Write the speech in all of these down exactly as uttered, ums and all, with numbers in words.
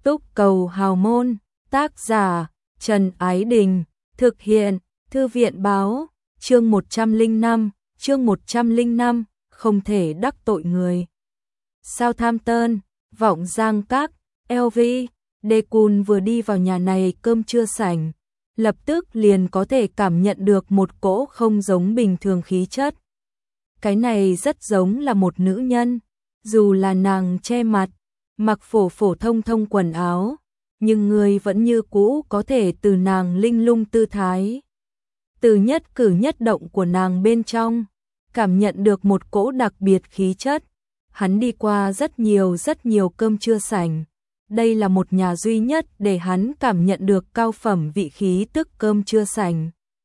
Túc Cầu Hào Môn, tác giả Trần Ái Đình, thực hiện Thư viện Báo, chương một trăm lẻ năm, chương một trăm lẻ năm, không thể đắc tội người. Southampton, Vọng Giang Các, lờ vê, Dekun vừa đi vào nhà này cơm trưa sảnh, lập tức liền có thể cảm nhận được một cỗ không giống bình thường khí chất. Cái này rất giống là một nữ nhân, dù là nàng che mặt, mặc phổ phổ thông thông quần áo, nhưng người vẫn như cũ có thể từ nàng linh lung tư thái, từ nhất cử nhất động của nàng bên trong, cảm nhận được một cỗ đặc biệt khí chất. Hắn đi qua rất nhiều rất nhiều cơm trưa sảnh, đây là một nhà duy nhất để hắn cảm nhận được cao phẩm vị khí tức cơm trưa sảnh.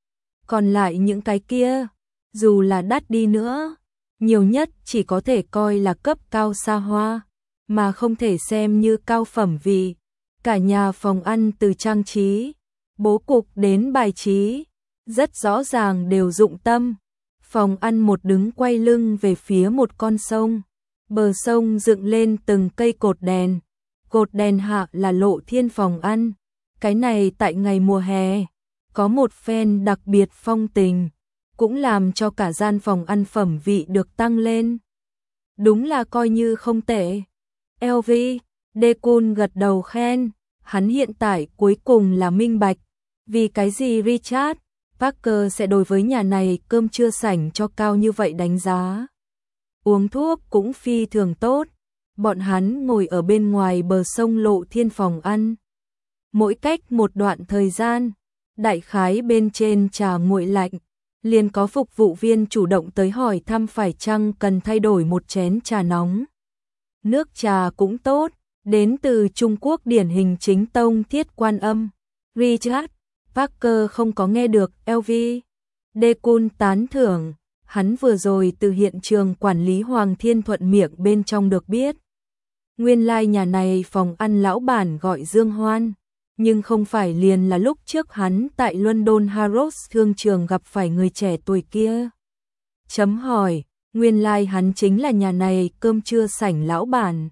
Còn lại những cái kia, dù là đắt đi nữa, nhiều nhất chỉ có thể coi là cấp cao xa hoa, mà không thể xem như cao phẩm vị. Cả nhà phòng ăn từ trang trí, bố cục đến bài trí, rất rõ ràng đều dụng tâm. Phòng ăn một đứng quay lưng về phía một con sông, bờ sông dựng lên từng cây cột đèn, cột đèn hạ là lộ thiên phòng ăn. Cái này tại ngày mùa hè, có một phen đặc biệt phong tình, cũng làm cho cả gian phòng ăn phẩm vị được tăng lên. Đúng là coi như không tệ. lờ vê, Dekun gật đầu khen, hắn hiện tại cuối cùng là minh bạch, vì cái gì Richard Parker sẽ đối với nhà này cơm trưa sảnh cho cao như vậy đánh giá. Uống thuốc cũng phi thường tốt, bọn hắn ngồi ở bên ngoài bờ sông lộ thiên phòng ăn. Mỗi cách một đoạn thời gian, đại khái bên trên trà nguội lạnh, liền có phục vụ viên chủ động tới hỏi thăm phải chăng cần thay đổi một chén trà nóng. Nước trà cũng tốt, đến từ Trung Quốc điển hình chính tông Thiết Quan Âm. Richard Parker không có nghe được lờ vê. Dekun tán thưởng, hắn vừa rồi từ hiện trường quản lý Hoàng Thiên Thuận miệng bên trong được biết. Nguyên lai like nhà này phòng ăn lão bản gọi Dương Hoan, nhưng không phải liền là lúc trước hắn tại London Harrods thương trường gặp phải người trẻ tuổi kia. Chấm hỏi, nguyên lai like hắn chính là nhà này cơm trưa sảnh lão bản.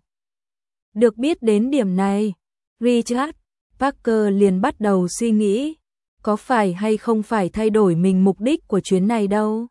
Được biết đến điểm này, Richard Parker liền bắt đầu suy nghĩ, có phải hay không phải thay đổi mình mục đích của chuyến này đâu.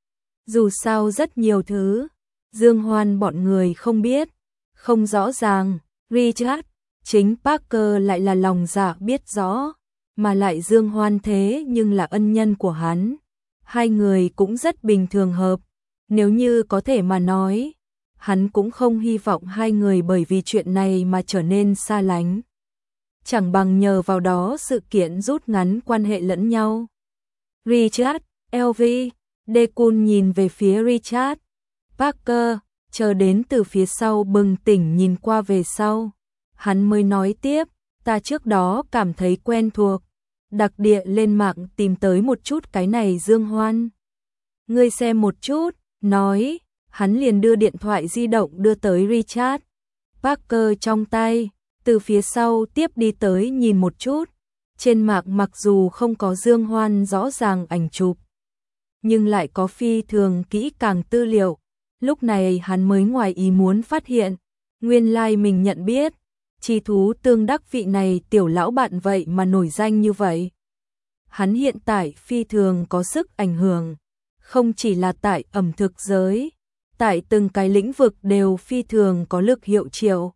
Dù sao rất nhiều thứ, Dương Hoan bọn người không biết, không rõ ràng, Richard, chính Parker lại là lòng dạ biết rõ, mà lại Dương Hoan thế nhưng là ân nhân của hắn. Hai người cũng rất bình thường hợp, nếu như có thể mà nói, hắn cũng không hy vọng hai người bởi vì chuyện này mà trở nên xa lánh. Chẳng bằng nhờ vào đó sự kiện rút ngắn quan hệ lẫn nhau. Richard, lờ vê, Dekun nhìn về phía Richard Parker, chờ đến từ phía sau bừng tỉnh nhìn qua về sau. Hắn mới nói tiếp, ta trước đó cảm thấy quen thuộc, đặc địa lên mạng tìm tới một chút cái này Dương Hoan. Ngươi xem một chút, nói, hắn liền đưa điện thoại di động đưa tới Richard Parker trong tay, từ phía sau tiếp đi tới nhìn một chút. Trên mạng mặc dù không có Dương Hoan rõ ràng ảnh chụp, nhưng lại có phi thường kỹ càng tư liệu. Lúc này hắn mới ngoài ý muốn phát hiện, nguyên lai like mình nhận biết, chi thú tương đắc vị này tiểu lão bạn vậy mà nổi danh như vậy. Hắn hiện tại phi thường có sức ảnh hưởng, không chỉ là tại ẩm thực giới, tại từng cái lĩnh vực đều phi thường có lực hiệu triệu.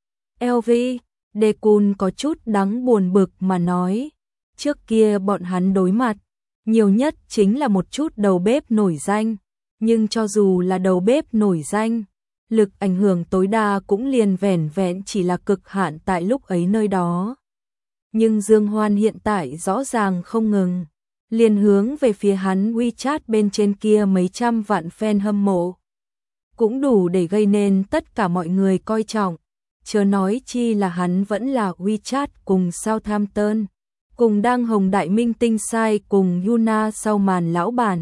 lờ vê, Dekun có chút đáng buồn bực mà nói, trước kia bọn hắn đối mặt, nhiều nhất chính là một chút đầu bếp nổi danh, nhưng cho dù là đầu bếp nổi danh, lực ảnh hưởng tối đa cũng liền vẻn vẹn chỉ là cực hạn tại lúc ấy nơi đó. Nhưng Dương Hoan hiện tại rõ ràng không ngừng, liền hướng về phía hắn WeChat bên trên kia mấy trăm vạn fan hâm mộ, cũng đủ để gây nên tất cả mọi người coi trọng, chớ nói chi là hắn vẫn là WeChat cùng Southampton, cùng đang hồng đại minh tinh sai cùng Yuna sau màn lão bản.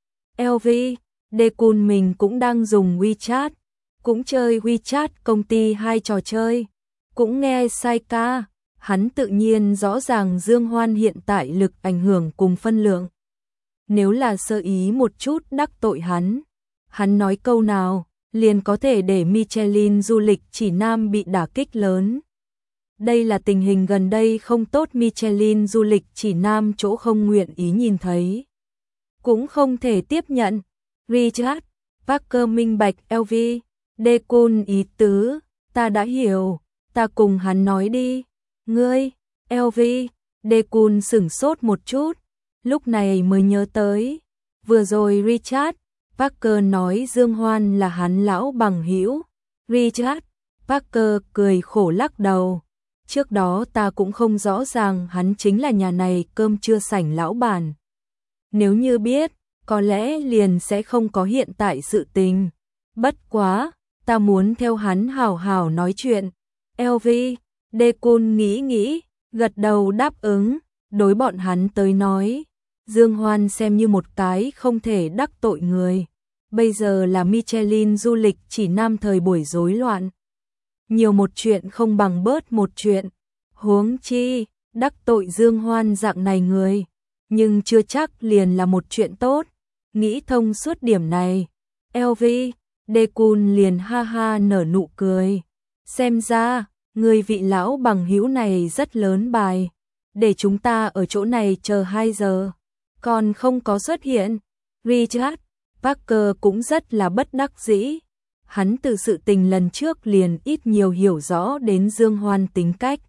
lờ vê, Dekun mình cũng đang dùng WeChat, cũng chơi WeChat công ty hai trò chơi, cũng nghe sai ca, hắn tự nhiên rõ ràng Dương Hoan hiện tại lực ảnh hưởng cùng phân lượng. Nếu là sơ ý một chút đắc tội hắn, hắn nói câu nào, liền có thể để Michelin du lịch chỉ nam bị đả kích lớn. Đây là tình hình gần đây không tốt, Michelin du lịch chỉ nam chỗ không nguyện ý nhìn thấy. Cũng không thể tiếp nhận. Richard Parker minh bạch lờ vê, Decun ý tứ, ta đã hiểu, ta cùng hắn nói đi. Ngươi, lờ vê, Decun sửng sốt một chút, lúc này mới nhớ tới. Vừa rồi Richard Parker nói Dương Hoan là hắn lão bằng hữu. Richard Parker cười khổ lắc đầu. Trước đó ta cũng không rõ ràng hắn chính là nhà này cơm trưa sảnh lão bản. Nếu như biết, có lẽ liền sẽ không có hiện tại sự tình. Bất quá, ta muốn theo hắn hào hào nói chuyện. lờ vê, Decun nghĩ nghĩ, gật đầu đáp ứng. Đối bọn hắn tới nói, Dương Hoan xem như một cái không thể đắc tội người. Bây giờ là Michelin du lịch chỉ nam thời buổi rối loạn. Nhiều một chuyện không bằng bớt một chuyện. Huống chi, đắc tội Dương Hoan dạng này người, nhưng chưa chắc liền là một chuyện tốt. Nghĩ thông suốt điểm này, lờ vê, Decun liền ha ha nở nụ cười. Xem ra, người vị lão bằng hữu này rất lớn bài. Để chúng ta ở chỗ này chờ hai giờ, còn không có xuất hiện. Richard Parker cũng rất là bất đắc dĩ. Hắn từ sự tình lần trước liền ít nhiều hiểu rõ đến Dương Hoan tính cách.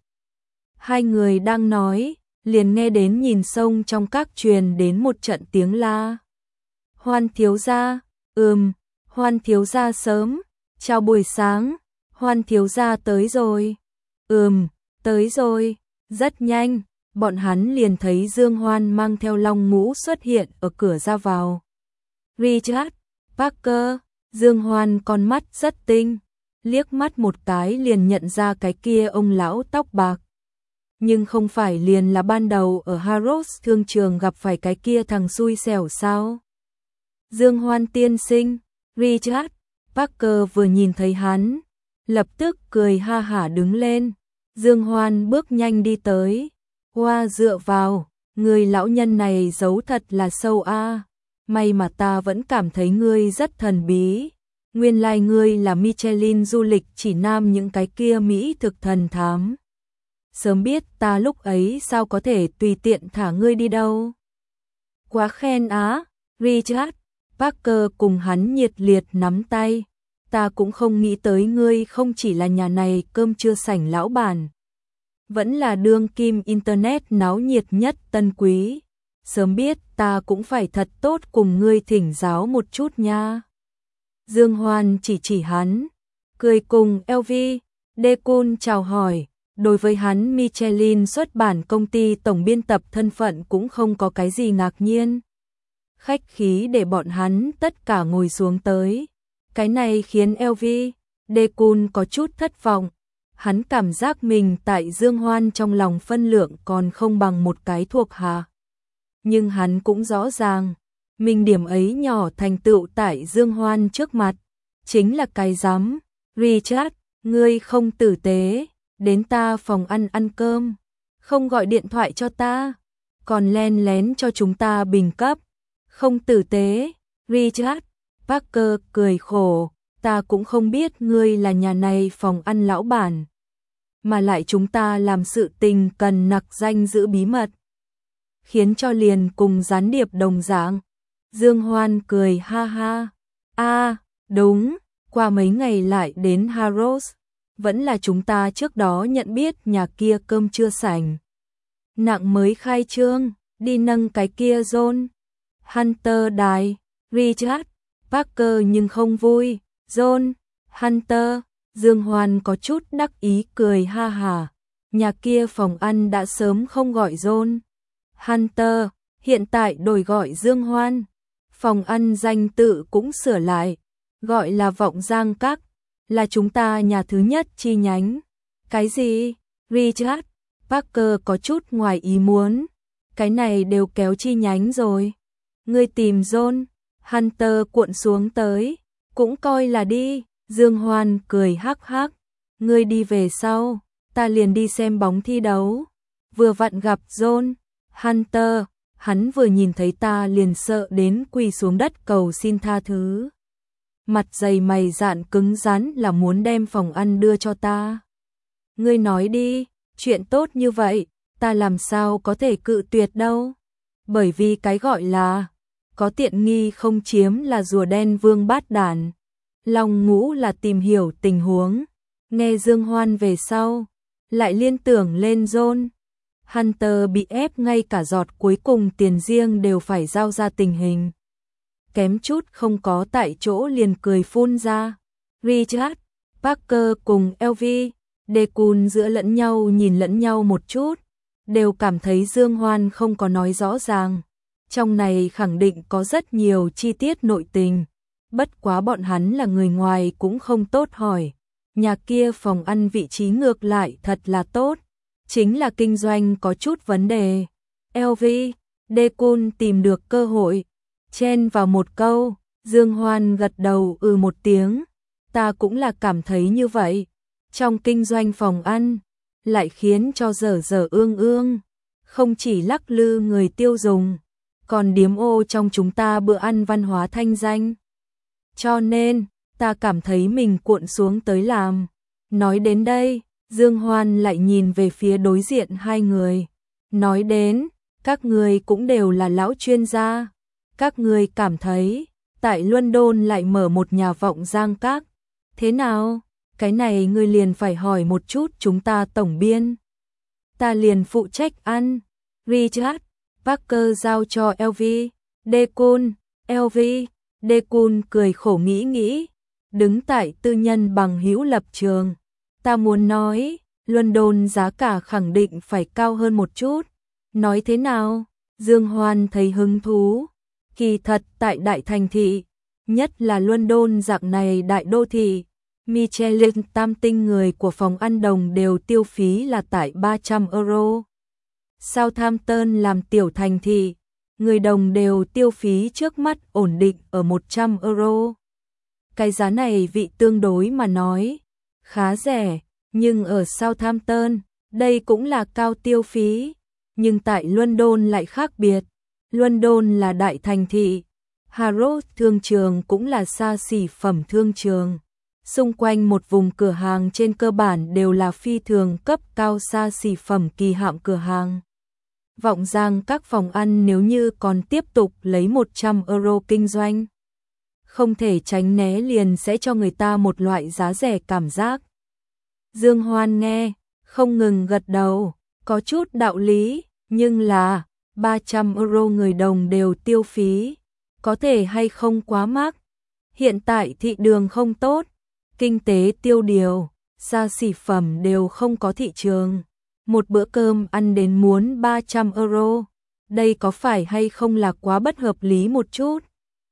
Hai người đang nói, liền nghe đến nhìn sông trong các truyền đến một trận tiếng la. Hoan thiếu gia, ừm, Hoan thiếu gia sớm, chào buổi sáng, Hoan thiếu gia tới rồi. Ừm, tới rồi, rất nhanh, bọn hắn liền thấy Dương Hoan mang theo long mũ xuất hiện ở cửa ra vào. Richard Parker, Dương Hoan con mắt rất tinh, liếc mắt một cái liền nhận ra cái kia ông lão tóc bạc. Nhưng không phải liền là ban đầu ở Harrods thương trường gặp phải cái kia thằng xui xẻo sao? Dương Hoan tiên sinh, Richard Parker vừa nhìn thấy hắn, lập tức cười ha hả đứng lên. Dương Hoan bước nhanh đi tới, hoa dựa vào, người lão nhân này giấu thật là sâu a. May mà ta vẫn cảm thấy ngươi rất thần bí. Nguyên lai ngươi là Michelin du lịch chỉ nam những cái kia Mỹ thực thần thám. Sớm biết ta lúc ấy sao có thể tùy tiện thả ngươi đi đâu. Quá khen á, Richard Parker cùng hắn nhiệt liệt nắm tay. Ta cũng không nghĩ tới ngươi không chỉ là nhà này cơm trưa sảnh lão bản, vẫn là đương kim internet náo nhiệt nhất Tân Quý. Sớm biết ta cũng phải thật tốt cùng ngươi thỉnh giáo một chút nha. Dương Hoan chỉ chỉ hắn, cười cùng lờ vê, Decun chào hỏi. Đối với hắn Michelin xuất bản công ty tổng biên tập thân phận cũng không có cái gì ngạc nhiên. Khách khí để bọn hắn tất cả ngồi xuống tới. Cái này khiến lờ vê, Decun có chút thất vọng. Hắn cảm giác mình tại Dương Hoan trong lòng phân lượng còn không bằng một cái thuộc hạ. Nhưng hắn cũng rõ ràng, mình điểm ấy nhỏ thành tựu tại Dương Hoan trước mặt, chính là cái rắm. Richard, ngươi không tử tế, đến ta phòng ăn ăn cơm, không gọi điện thoại cho ta, còn len lén cho chúng ta bình cấp, không tử tế. Richard Parker cười khổ, ta cũng không biết ngươi là nhà này phòng ăn lão bản, mà lại chúng ta làm sự tình cần nặc danh giữ bí mật, khiến cho liền cùng gián điệp đồng dạng. Dương Hoan cười ha ha, a à, đúng, qua mấy ngày lại đến Harrods, vẫn là chúng ta trước đó nhận biết nhà kia cơm trưa sảnh. Nặng mới khai trương, đi nâng cái kia John Hunter đài. Richard Parker nhưng không vui. John Hunter, Dương Hoan có chút đắc ý cười ha hả. Nhà kia phòng ăn đã sớm không gọi John Hunter, hiện tại đổi gọi Dương Hoan. Phòng ăn danh tự cũng sửa lại, gọi là Vọng Giang Các, là chúng ta nhà thứ nhất chi nhánh. Cái gì? Richard Parker có chút ngoài ý muốn. Cái này đều kéo chi nhánh rồi. Ngươi tìm John Hunter cuộn xuống tới, cũng coi là đi. Dương Hoan cười hắc hắc. Ngươi đi về sau, ta liền đi xem bóng thi đấu. Vừa vặn gặp John Hunter, hắn vừa nhìn thấy ta liền sợ đến quỳ xuống đất cầu xin tha thứ. Mặt dày mày dạn cứng rắn là muốn đem phòng ăn đưa cho ta. Ngươi nói đi, Chuyện tốt như vậy, ta làm sao có thể cự tuyệt đâu. Bởi vì cái gọi là có tiện nghi không chiếm là rùa đen vương bát đản. Long Ngũ là tìm hiểu tình huống, nghe Dương Hoan về sau, lại liên tưởng lên John. Hunter bị ép ngay cả giọt cuối cùng tiền riêng đều phải giao ra tình hình. Kém chút không có tại chỗ liền cười phun ra. Richard, Parker cùng Elvie, Dekun giữa lẫn nhau nhìn lẫn nhau một chút, đều cảm thấy Dương Hoan không có nói rõ ràng. Trong này khẳng định có rất nhiều chi tiết nội tình, bất quá bọn hắn là người ngoài cũng không tốt hỏi. Nhà kia phòng ăn vị trí ngược lại thật là tốt, chính là kinh doanh có chút vấn đề. Elvie, Dekun tìm được cơ hội, chen vào một câu, Dương Hoan gật đầu ừ một tiếng, ta cũng là cảm thấy như vậy. Trong kinh doanh phòng ăn, lại khiến cho dở dở ương ương, không chỉ lắc lư người tiêu dùng, còn điếm ô trong chúng ta bữa ăn văn hóa thanh danh. Cho nên, ta cảm thấy mình cuộn xuống tới làm. Nói đến đây, Dương Hoan lại nhìn về phía đối diện hai người. Nói đến, các người cũng đều là lão chuyên gia. Các người cảm thấy, tại London lại mở một nhà vọng giang các. Thế nào? Cái này ngươi liền phải hỏi một chút chúng ta tổng biên. Ta liền phụ trách ăn. Richard, Parker giao cho Elvie, Dekun, Elvie, Dekun cười khổ nghĩ nghĩ, đứng tại tư nhân bằng hữu lập trường. Ta muốn nói, London giá cả khẳng định phải cao hơn một chút. Nói thế nào? Dương Hoan thấy hứng thú. Kỳ thật tại đại thành thị, nhất là London dạng này đại đô thị, Michelin tam tinh người của phòng ăn đồng đều tiêu phí là tại ba trăm euro. Southampton làm tiểu thành thị, người đồng đều tiêu phí trước mắt ổn định ở một trăm euro. Cái giá này vị tương đối mà nói, khá rẻ, nhưng ở Southampton, đây cũng là cao tiêu phí. Nhưng tại London lại khác biệt. London là đại thành thị, Harrods thương trường cũng là xa xỉ phẩm thương trường. Xung quanh một vùng cửa hàng trên cơ bản đều là phi thường cấp cao xa xỉ phẩm kỳ hạm cửa hàng. Vọng giang các phòng ăn nếu như còn tiếp tục lấy một trăm euro kinh doanh, không thể tránh né liền sẽ cho người ta một loại giá rẻ cảm giác. Dương Hoan nghe, không ngừng gật đầu, có chút đạo lý, nhưng là ba trăm euro người đồng đều tiêu phí, có thể hay không quá mắc. Hiện tại thị trường không tốt, kinh tế tiêu điều, xa xỉ phẩm đều không có thị trường. Một bữa cơm ăn đến muốn ba trăm euro, đây có phải hay không là quá bất hợp lý một chút?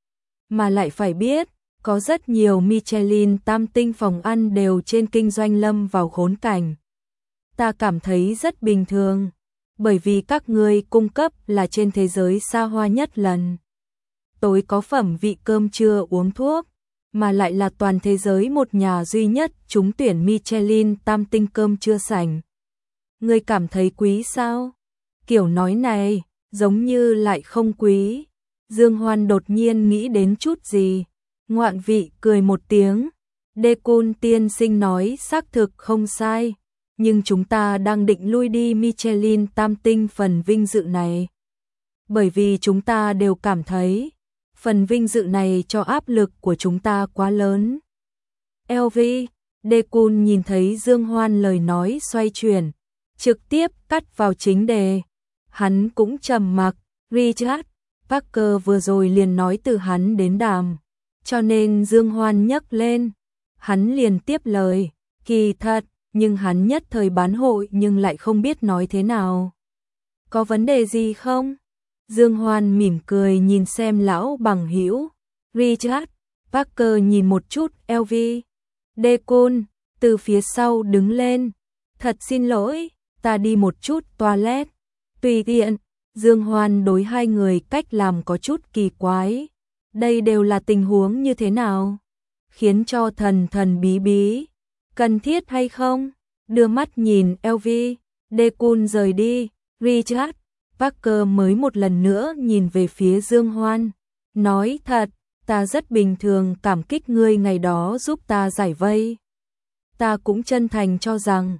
Mà lại phải biết, có rất nhiều Michelin tam tinh phòng ăn đều trên kinh doanh lâm vào khốn cảnh. Ta cảm thấy rất bình thường, bởi vì các ngươi cung cấp là trên thế giới xa hoa nhất lần. Tối có phẩm vị cơm trưa uống thuốc, mà lại là toàn thế giới một nhà duy nhất trúng tuyển Michelin tam tinh cơm trưa sảnh. Ngươi cảm thấy quý sao? Kiểu nói này, giống như lại không quý. Dương Hoan đột nhiên nghĩ đến chút gì. Ngoạn vị cười một tiếng. Dekun tiên sinh nói xác thực không sai. Nhưng chúng ta đang định lui đi Michelin tam tinh phần vinh dự này. Bởi vì chúng ta đều cảm thấy phần vinh dự này cho áp lực của chúng ta quá lớn. Elvie, Dekun nhìn thấy Dương Hoan lời nói xoay chuyển, trực tiếp cắt vào chính đề. Hắn cũng trầm mặc. Richard, Parker vừa rồi liền nói từ hắn đến đàm, cho nên Dương Hoan nhấc lên. Hắn liền tiếp lời, kỳ thật, nhưng hắn nhất thời bán hội nhưng lại không biết nói thế nào. Có vấn đề gì không? Dương Hoan mỉm cười nhìn xem lão bằng hữu. Richard, Parker nhìn một chút Elvie. Dekun, từ phía sau đứng lên. Thật xin lỗi, ta đi một chút toilet. Tùy tiện, Dương Hoan đối hai người cách làm có chút kỳ quái. Đây đều là tình huống như thế nào? Khiến cho thần thần bí bí. Cần thiết hay không? Đưa mắt nhìn Elvie, Dekun rời đi. Richard, Parker mới một lần nữa nhìn về phía Dương Hoan. Nói thật, ta rất bình thường cảm kích ngươi ngày đó giúp ta giải vây. Ta cũng chân thành cho rằng,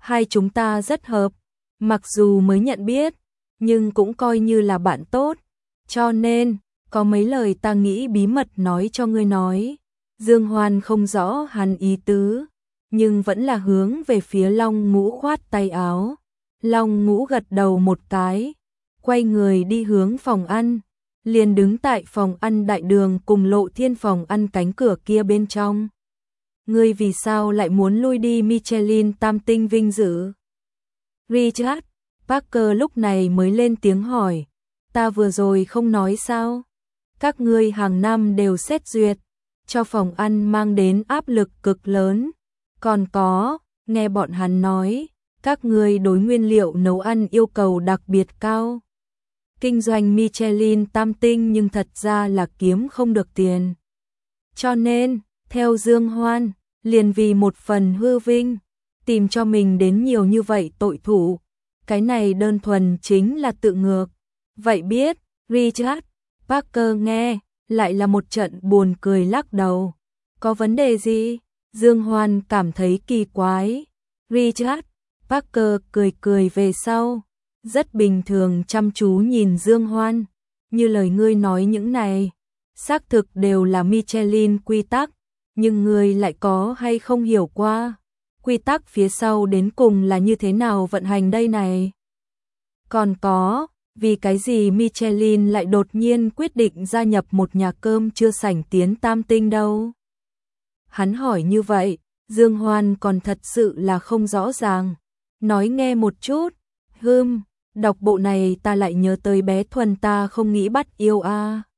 hai chúng ta rất hợp, mặc dù mới nhận biết, nhưng cũng coi như là bạn tốt, cho nên, có mấy lời ta nghĩ bí mật nói cho ngươi nói. Dương Hoan không rõ hắn ý tứ, nhưng vẫn là hướng về phía Long Ngũ khoát tay áo. Long Ngũ gật đầu một cái, quay người đi hướng phòng ăn, liền đứng tại phòng ăn đại đường cùng Lộ Thiên phòng ăn cánh cửa kia bên trong. Ngươi vì sao lại muốn lui đi Michelin tam tinh vinh dự? Richard Parker lúc này mới lên tiếng hỏi, ta vừa rồi không nói sao? Các ngươi hàng năm đều xét duyệt, cho phòng ăn mang đến áp lực cực lớn. Còn có, nghe bọn hắn nói, các ngươi đối nguyên liệu nấu ăn yêu cầu đặc biệt cao. Kinh doanh Michelin tam tinh nhưng thật ra là kiếm không được tiền. Cho nên, theo Dương Hoan, liền vì một phần hư vinh, tìm cho mình đến nhiều như vậy tội thủ. Cái này đơn thuần chính là tự ngược. Vậy biết, Richard Parker nghe, lại là một trận buồn cười lắc đầu. Có vấn đề gì? Dương Hoan cảm thấy kỳ quái. Richard Parker cười cười về sau, rất bình thường chăm chú nhìn Dương Hoan. Như lời ngươi nói những này, xác thực đều là Michelin quy tắc, nhưng ngươi lại có hay không hiểu qua? Quy tắc phía sau đến cùng là như thế nào vận hành đây này? Còn có, vì cái gì Michelin lại đột nhiên quyết định gia nhập một nhà cơm chưa sảnh tiến tam tinh đâu? Hắn hỏi như vậy, Dương Hoan còn thật sự là không rõ ràng. Nói nghe một chút, hừm, đọc bộ này ta lại nhớ tới bé Thuần ta không nghĩ bắt yêu a.